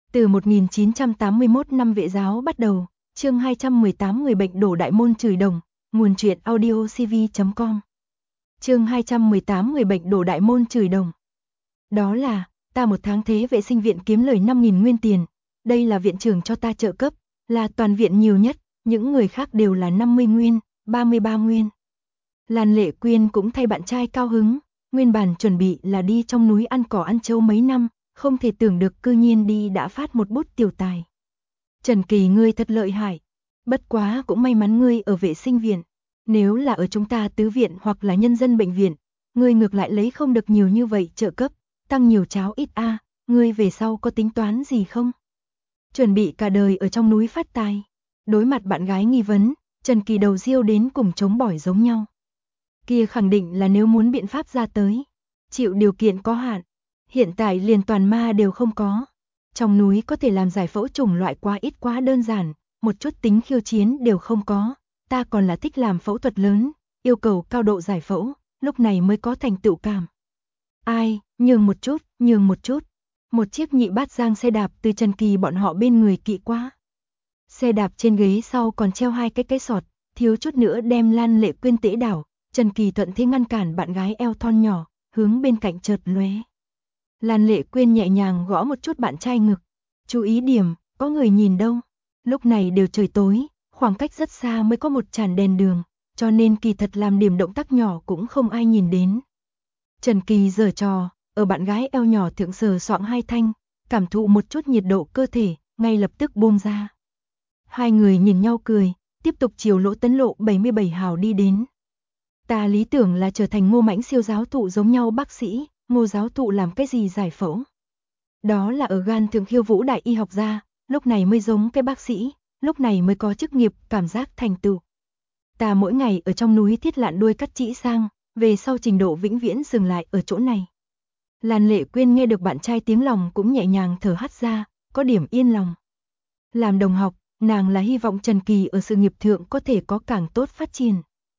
Từ 1981 năm Vệ giáo bắt đầu, chương 218 người bệnh đổ đại môn chửi đồng, nguồn truyện audiocv.com. Chương 218 người bệnh đổ đại môn chửi đồng. Đó là, ta một tháng thế vệ sinh viện kiếm lời 5.000 nguyên tiền, đây là viện trưởng cho ta trợ cấp, là toàn viện nhiều nhất, những người khác đều là 50 nguyên, 33 nguyên. Lan Lệ Quyên cũng thay bạn trai cao hứng, nguyên bản chuẩn bị là đi trong núi ăn cỏ ăn trâu mấy năm, không thể tưởng được cư nhiên đi đã phát một bút tiểu tài. Trần Kỳ ngươi thật lợi hại, bất quá cũng may mắn ngươi ở vệ sinh viện, nếu là ở chúng ta tứ viện hoặc là nhân dân bệnh viện, ngươi ngược lại lấy không được nhiều như vậy trợ cấp, tăng nhiều cháo ít a, ngươi về sau có tính toán gì không? Chuẩn bị cả đời ở trong núi phát tài. Đối mặt bạn gái nghi vấn, Trần Kỳ đầu riêu đến cùng chống bỏi giống nhau. Kia khẳng định là nếu muốn biện pháp ra tới, chịu điều kiện có hạn, hiện tại liền toàn ma đều không có. Trong núi có thể làm giải phẫu chủng loại quá ít quá đơn giản, một chút tính khiêu chiến đều không có, ta còn là thích làm phẫu thuật lớn, yêu cầu cao độ giải phẫu, lúc này mới có thành tựu cảm. Ai, nhường một chút, nhường một chút. Một chiếc nhị bát giang xe đạp từ Trần Kỳ bọn họ bên người kỵ qua. Xe đạp trên ghế sau còn treo hai cái sọt, thiếu chút nữa đem Lan Lệ Quyên tễ đảo, Trần Kỳ thuận thế ngăn cản bạn gái eo thon nhỏ, hướng bên cạnh chợt lóe. Lan Lệ Quyên nhẹ nhàng gõ một chút bạn trai ngực, chú ý điểm, có người nhìn đâu. Lúc này đều trời tối, khoảng cách rất xa mới có một tràn đèn đường, cho nên kỳ thật làm điểm động tác nhỏ cũng không ai nhìn đến. Trần Kỳ giở trò, ở bạn gái eo nhỏ thượng sờ soạng hai thanh, cảm thụ một chút nhiệt độ cơ thể, ngay lập tức buông ra. Hai người nhìn nhau cười, tiếp tục chiều Lỗ Tấn Lộ 77 hào đi đến. Ta lý tưởng là trở thành Ngô Mãnh siêu giáo thụ giống nhau bác sĩ, Ngô giáo thụ làm cái gì giải phẫu? Đó là ở gan thượng khiêu vũ đại y học gia, lúc này mới giống cái bác sĩ, lúc này mới có chức nghiệp, cảm giác thành tựu. Ta mỗi ngày ở trong núi thiết lạn đuôi cắt chỉ sang, về sau trình độ vĩnh viễn dừng lại ở chỗ này. Lan Lệ Quyên nghe được bạn trai tiếng lòng cũng nhẹ nhàng thở hắt ra, có điểm yên lòng. Làm đồng học, nàng là hy vọng Trần Kỳ ở sự nghiệp thượng có thể có càng tốt phát triển.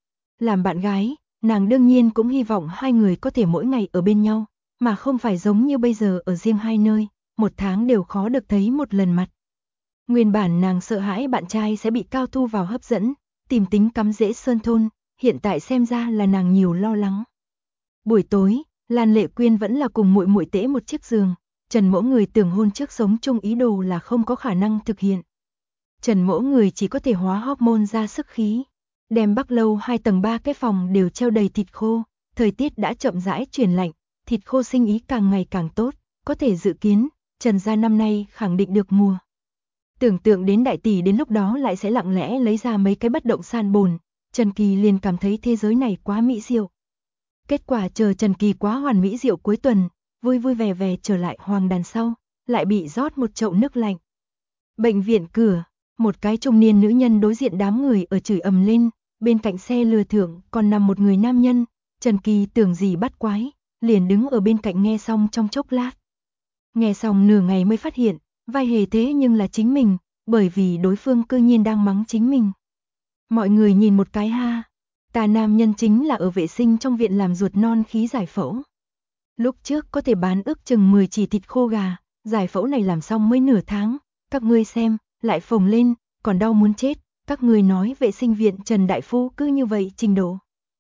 Làm bạn gái, nàng đương nhiên cũng hy vọng hai người có thể mỗi ngày ở bên nhau, mà không phải giống như bây giờ ở riêng hai nơi, một tháng đều khó được thấy một lần mặt. Nguyên bản nàng sợ hãi bạn trai sẽ bị Cao Thu vào hấp dẫn, tìm tính cắm rễ sơn thôn, hiện tại xem ra là nàng nhiều lo lắng. Buổi tối, Lan Lệ Quyên vẫn là cùng muội muội tễ một chiếc giường, Trần Mỗ Người tưởng hôn trước sống chung ý đồ là không có khả năng thực hiện. Trần Mỗ Người chỉ có thể hóa hormone ra sức khí. Đem Bắc Lâu 2 tầng 3 cái phòng đều treo đầy thịt khô, thời tiết đã chậm rãi chuyển lạnh, thịt khô sinh ý càng ngày càng tốt, có thể dự kiến, Trần gia năm nay khẳng định được mùa. Tưởng tượng đến đại tỷ đến lúc đó lại sẽ lặng lẽ lấy ra mấy cái bất động sản bồn, Trần Kỳ liền cảm thấy thế giới này quá mỹ diệu. Kết quả chờ Trần Kỳ quá hoàn mỹ diệu cuối tuần, vui vui vẻ vẻ trở lại hoàng đàn sau, lại bị rót một chậu nước lạnh. Bệnh viện cửa, một cái trung niên nữ nhân đối diện đám người ở chửi ầm lên, bên cạnh xe lừa thượng còn nằm một người nam nhân, Trần Kỳ tưởng gì bắt quái, liền đứng ở bên cạnh nghe xong trong chốc lát. Nghe xong nửa ngày mới phát hiện, vai hề thế nhưng là chính mình, bởi vì đối phương cư nhiên đang mắng chính mình. Mọi người nhìn một cái ha, ta nam nhân chính là ở vệ sinh trong viện làm ruột non khí giải phẫu. Lúc trước có thể bán ước chừng 10 chỉ thịt khô gà, giải phẫu này làm xong mới nửa tháng, các ngươi xem, lại phồng lên, còn đau muốn chết, các ngươi nói vệ sinh viện Trần Đại Phu cứ như vậy trình độ.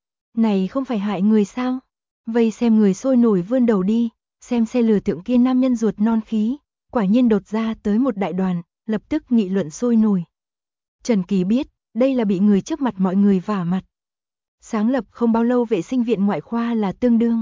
Này không phải hại người sao? Vây xem người sôi nổi vươn đầu đi, xem xe lừa thượng kia nam nhân ruột non khí, quả nhiên đột ra tới một đại đoàn, lập tức nghị luận sôi nổi. Trần Kỳ biết, đây là bị người trước mặt mọi người vả mặt. Sáng lập không bao lâu vệ sinh viện ngoại khoa là tương đương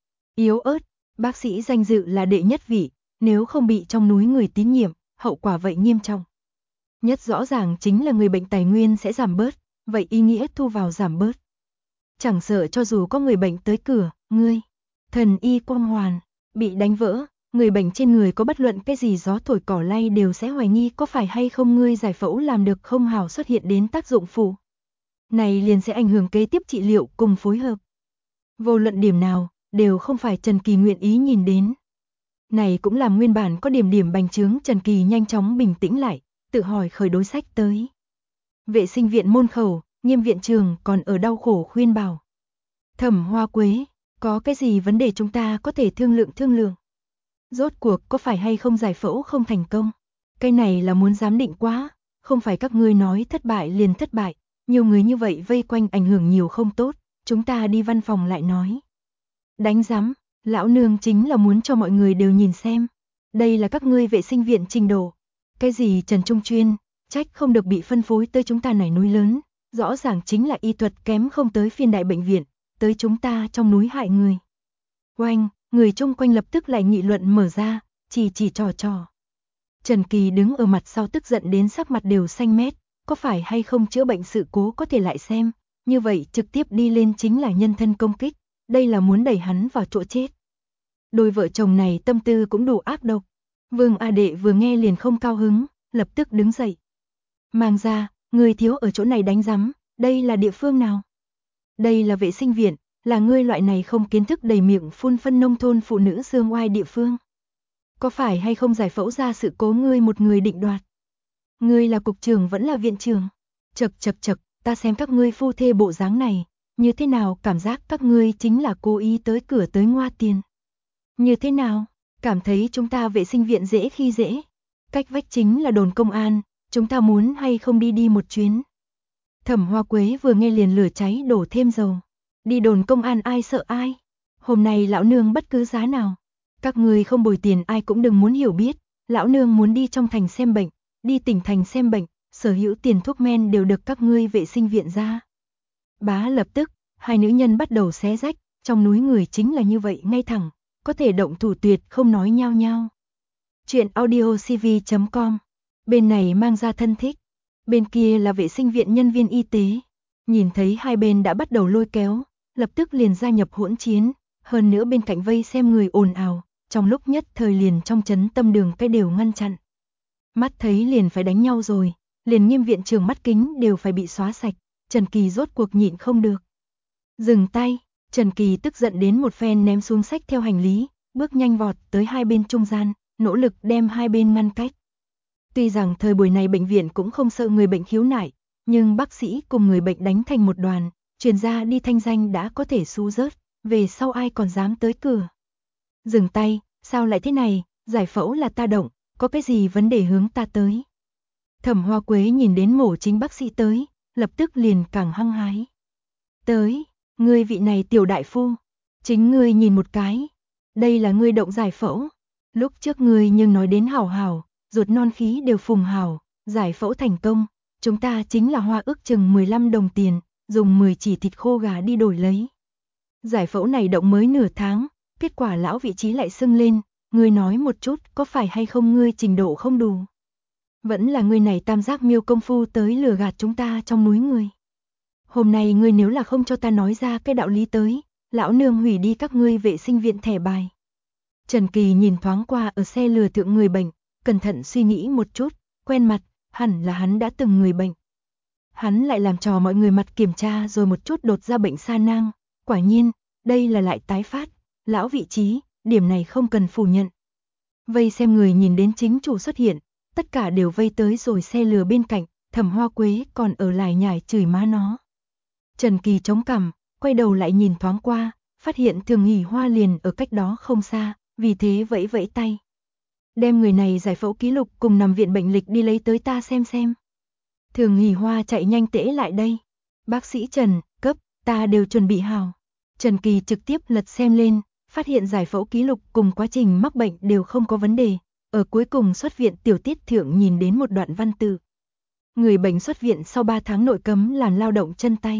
yếu ớt, bác sĩ danh dự là đệ nhất vị, nếu không bị trong núi người tín nhiệm, hậu quả vậy nghiêm trọng. Nhất rõ ràng chính là người bệnh tài nguyên sẽ giảm bớt, vậy ý nghĩa thu vào giảm bớt. Chẳng sợ cho dù có người bệnh tới cửa, ngươi, thần y quang hoàn, bị đánh vỡ, người bệnh trên người có bất luận cái gì gió thổi cỏ lay đều sẽ hoài nghi có phải hay không ngươi giải phẫu làm được không hảo xuất hiện đến tác dụng phụ. Này liền sẽ ảnh hưởng kế tiếp trị liệu cùng phối hợp. Vô luận điểm nào, đều không phải Trần Kỳ nguyện ý nhìn đến. Này cũng làm nguyên bản có điểm bành trướng Trần Kỳ nhanh chóng bình tĩnh lại, tự hỏi khởi đối sách tới. Vệ sinh viện môn khẩu, Nghiêm viện trường còn ở đau khổ khuyên bảo. Thẩm Hoa Quế, có cái gì vấn đề chúng ta có thể thương lượng. Rốt cuộc có phải hay không giải phẫu không thành công? Cái này là muốn giám định quá, không phải các ngươi nói thất bại liền thất bại, nhiều người như vậy vây quanh ảnh hưởng nhiều không tốt, chúng ta đi văn phòng lại nói. Đánh giám, lão nương chính là muốn cho mọi người đều nhìn xem. Đây là các ngươi vệ sinh viện trình độ. Cái gì Trần Trung Chuyên, trách không được bị phân phối tới chúng ta này núi lớn, rõ ràng chính là y thuật kém không tới phiên đại bệnh viện, tới chúng ta trong núi hại người. Oanh, người chung quanh lập tức lại nghị luận mở ra, chỉ trò. Trần Kỳ đứng ở mặt sau tức giận đến sắc mặt đều xanh mét, có phải hay không chữa bệnh sự cố có thể lại xem, như vậy trực tiếp đi lên chính là nhân thân công kích, đây là muốn đẩy hắn vào chỗ chết. Đôi vợ chồng này tâm tư cũng đủ ác độc. Vương A Đệ vừa nghe liền không cao hứng, lập tức đứng dậy. Mang ra, người thiếu ở chỗ này đánh rắm, đây là địa phương nào? Đây là vệ sinh viện, là ngươi loại này không kiến thức đầy miệng phun phân nông thôn phụ nữ dương oai địa phương. Có phải hay không giải phẫu ra sự cố ngươi một người định đoạt? Ngươi là cục trưởng vẫn là viện trưởng? Chậc, ta xem các ngươi phu thê bộ dáng này, như thế nào cảm giác các ngươi chính là cố ý tới cửa tới ngoa tiền. Như thế nào? Cảm thấy chúng ta vệ sinh viện dễ khi dễ. Cách vách chính là đồn công an, chúng ta muốn hay không đi một chuyến. Thẩm Hoa Quế vừa nghe liền lửa cháy đổ thêm dầu. Đi đồn công an ai sợ ai? Hôm nay lão nương bất cứ giá nào. Các người không bồi tiền ai cũng đừng muốn hiểu biết. Lão nương muốn đi trong thành xem bệnh, đi tỉnh thành xem bệnh, sở hữu tiền thuốc men đều được các ngươi vệ sinh viện ra. Bá lập tức, hai nữ nhân bắt đầu xé rách, trong núi người chính là như vậy ngay thẳng, có thể động thủ tuyệt không nói nhao nhao. Chuyện audiocv.com. Bên này mang ra thân thích, bên kia là vệ sinh viện nhân viên y tế. Nhìn thấy hai bên đã bắt đầu lôi kéo, lập tức liền gia nhập hỗn chiến, hơn nữa bên cạnh vây xem người ồn ào, trong lúc nhất thời liền trong chấn tâm đường cái đều ngăn chặn. Mắt thấy liền phải đánh nhau rồi, liền Nghiêm viện trưởng mắt kính đều phải bị xóa sạch, Trần Kỳ rốt cuộc nhịn không được. Dừng tay, Trần Kỳ tức giận đến một phen ném xuống sách theo hành lý, bước nhanh vọt tới hai bên trung gian, nỗ lực đem hai bên ngăn cách. Tuy rằng thời buổi này bệnh viện cũng không sợ người bệnh khiếu nại, nhưng bác sĩ cùng người bệnh đánh thành một đoàn, truyền ra đi thanh danh đã có thể xu rớt, về sau ai còn dám tới cửa. Dừng tay, sao lại thế này, giải phẫu là ta động, có cái gì vấn đề hướng ta tới. Thẩm Hoa Quế nhìn đến mổ chính bác sĩ tới, lập tức liền càng hăng hái. Tới, ngươi vị này tiểu đại phu, chính ngươi nhìn một cái, đây là ngươi động giải phẫu. Lúc trước ngươi nhưng nói đến hảo hảo, ruột non khí đều phùng hảo, giải phẫu thành công, chúng ta chính là hoa ước chừng 15 đồng tiền, dùng 10 chỉ thịt khô gà đi đổi lấy. Giải phẫu này động mới nửa tháng, kết quả lão vị trí lại sưng lên, ngươi nói một chút có phải hay không ngươi trình độ không đủ. Vẫn là ngươi này tam giác miêu công phu tới lừa gạt chúng ta trong núi người. Hôm nay ngươi nếu là không cho ta nói ra cái đạo lý tới, lão nương hủy đi các ngươi vệ sinh viện thẻ bài. Trần Kỳ nhìn thoáng qua ở xe lừa thượng người bệnh, cẩn thận suy nghĩ một chút, quen mặt, hẳn là hắn đã từng người bệnh. Hắn lại làm trò mọi người mặt kiểm tra rồi một chút đột ra bệnh sa nang, quả nhiên, đây là lại tái phát, lão vị trí, điểm này không cần phủ nhận. Vây xem người nhìn đến chính chủ xuất hiện, tất cả đều vây tới rồi xe lừa bên cạnh, Thẩm Hoa Quế còn ở lại nhải chửi má nó. Trần Kỳ chống cằm, quay đầu lại nhìn thoáng qua, phát hiện Thường Hỷ Hoa liền ở cách đó không xa, vì thế vẫy vẫy tay. Đem người này giải phẫu ký lục cùng nằm viện bệnh lịch đi lấy tới ta xem. Thường Hỷ Hoa chạy nhanh tễ lại đây. Bác sĩ Trần, cấp, ta đều chuẩn bị hào. Trần Kỳ trực tiếp lật xem lên, phát hiện giải phẫu ký lục cùng quá trình mắc bệnh đều không có vấn đề. Ở cuối cùng xuất viện tiểu tiết thượng nhìn đến một đoạn văn tự. Người bệnh xuất viện sau 3 tháng nội cấm làm lao động chân tay.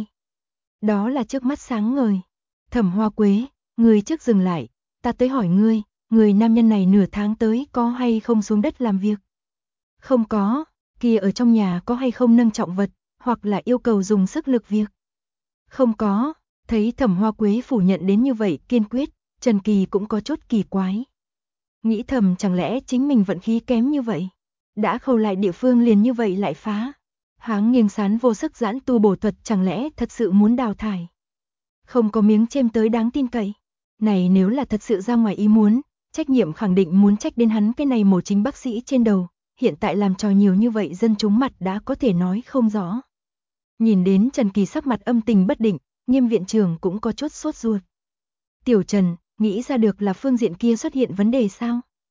Đó là trước mắt sáng ngời. Thẩm Hoa Quế, người trước dừng lại, ta tới hỏi ngươi, người nam nhân này nửa tháng tới có hay không xuống đất làm việc? Không có, kia ở trong nhà có hay không nâng trọng vật, hoặc là yêu cầu dùng sức lực việc? Không có, thấy Thẩm Hoa Quế phủ nhận đến như vậy kiên quyết, Trần Kỳ cũng có chút kỳ quái. Nghĩ thầm chẳng lẽ chính mình vận khí kém như vậy? Đã khâu lại địa phương liền như vậy lại phá. Háng nghiêng sán vô sức giãn tu bổ thuật chẳng lẽ thật sự muốn đào thải. Không có miếng chêm tới đáng tin cậy. Này nếu là thật sự ra ngoài ý muốn, trách nhiệm khẳng định muốn trách đến hắn cái này mổ chính bác sĩ trên đầu. Hiện tại làm trò nhiều như vậy dân chúng mặt đã có thể nói không rõ. Nhìn đến Trần Kỳ sắc mặt âm tình bất định, Nghiêm viện trưởng cũng có chút sốt ruột. Tiểu Trần, nghĩ ra được là phương diện kia xuất hiện vấn đề sao?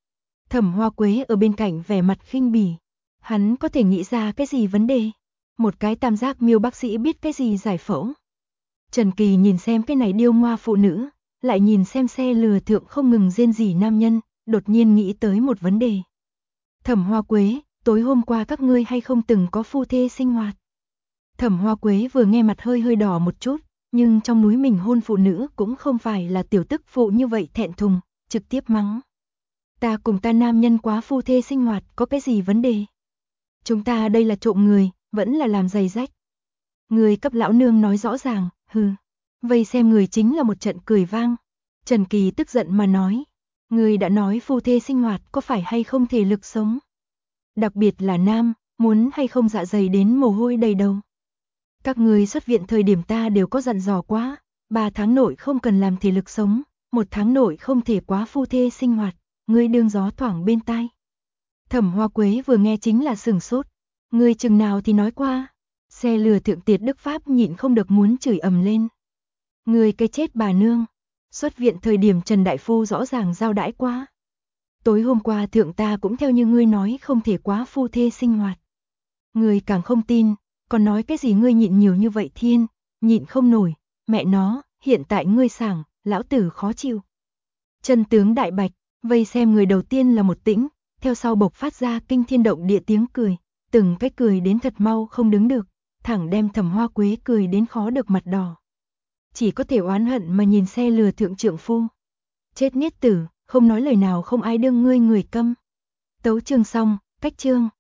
Thẩm Hoa Quế ở bên cạnh vẻ mặt khinh bỉ. Hắn có thể nghĩ ra cái gì vấn đề? Một cái tam giác miêu bác sĩ biết cái gì giải phẫu? Trần Kỳ nhìn xem cái này điêu ngoa phụ nữ, lại nhìn xem xe lừa thượng không ngừng rên rỉ nam nhân, đột nhiên nghĩ tới một vấn đề. Thẩm Hoa Quế, tối hôm qua các ngươi hay không từng có phu thê sinh hoạt? Thẩm Hoa Quế vừa nghe mặt hơi hơi đỏ một chút, nhưng trong núi mình hôn phụ nữ cũng không phải là tiểu tức phụ như vậy thẹn thùng, trực tiếp mắng. Ta cùng ta nam nhân quá phu thê sinh hoạt, có cái gì vấn đề? Chúng ta đây là trộm người, vẫn là làm giày rách. Người cấp lão nương nói rõ ràng, hừ. Vây xem người chính là một trận cười vang. Trần Kỳ tức giận mà nói. Người đã nói phu thê sinh hoạt có phải hay không thể lực sống? Đặc biệt là nam, muốn hay không dạ dày đến mồ hôi đầy đầu. Các người xuất viện thời điểm ta đều có dặn dò quá, 3 tháng nội không cần làm thể lực sống, 1 tháng nội không thể quá phu thê sinh hoạt, ngươi đương gió thoảng bên tai. Thẩm Hoa Quế vừa nghe chính là sửng sốt, ngươi chừng nào thì nói qua. Xe lừa thượng Tiệt Đức Pháp nhịn không được muốn chửi ầm lên. Ngươi cái chết bà nương, xuất viện thời điểm Trần Đại Phu rõ ràng giao đãi quá. Tối hôm qua thượng ta cũng theo như ngươi nói không thể quá phu thê sinh hoạt. Ngươi càng không tin, còn nói cái gì ngươi nhịn nhiều như vậy thiên, nhịn không nổi, mẹ nó, hiện tại ngươi sảng, lão tử khó chịu. Chân tướng đại bạch, vây xem người đầu tiên là một tĩnh, theo sau bộc phát ra kinh thiên động địa tiếng cười, từng cái cười đến thật mau không đứng được, thẳng đem Thẩm Hoa Quế cười đến khó được mặt đỏ. Chỉ có thể oán hận mà nhìn xe lừa thượng trượng phu. Chết niết tử, không nói lời nào không ai đương ngươi người câm. Tấu chương xong, cách chương.